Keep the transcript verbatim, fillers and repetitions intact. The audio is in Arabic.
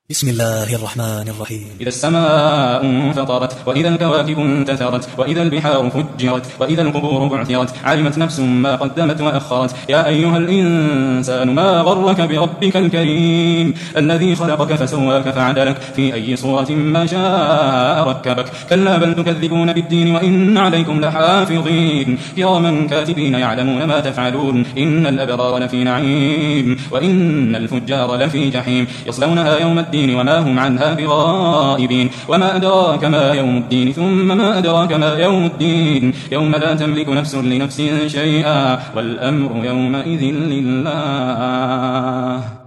بسم الله الرحمن الرحيم. إذا السماء انفطرت، وإذا الكواكب انتثرت، وإذا البحار فجرت، وإذا القبور بعثرت، علمت نفس ما قدمت وأخرت. يا أيها الإنسان ما غرك بربك الكريم الذي خلقك فسواك فعدلك في أي صورة ما شاء ركبك. كلا بل تكذبون بالدين وإن عليكم لحافظين كراما كاتبين يعلمون ما تفعلون. إن الأبرار لفي نعيم وإن الفجار لفي جحيم يصلونها يوم الدين وما هم عنها بغائبين. وما أدراك ما يوم الدين ثم ما أدراك ما يوم الدين يوم لا تملك نفس لنفس شيئا والأمر يومئذ لله.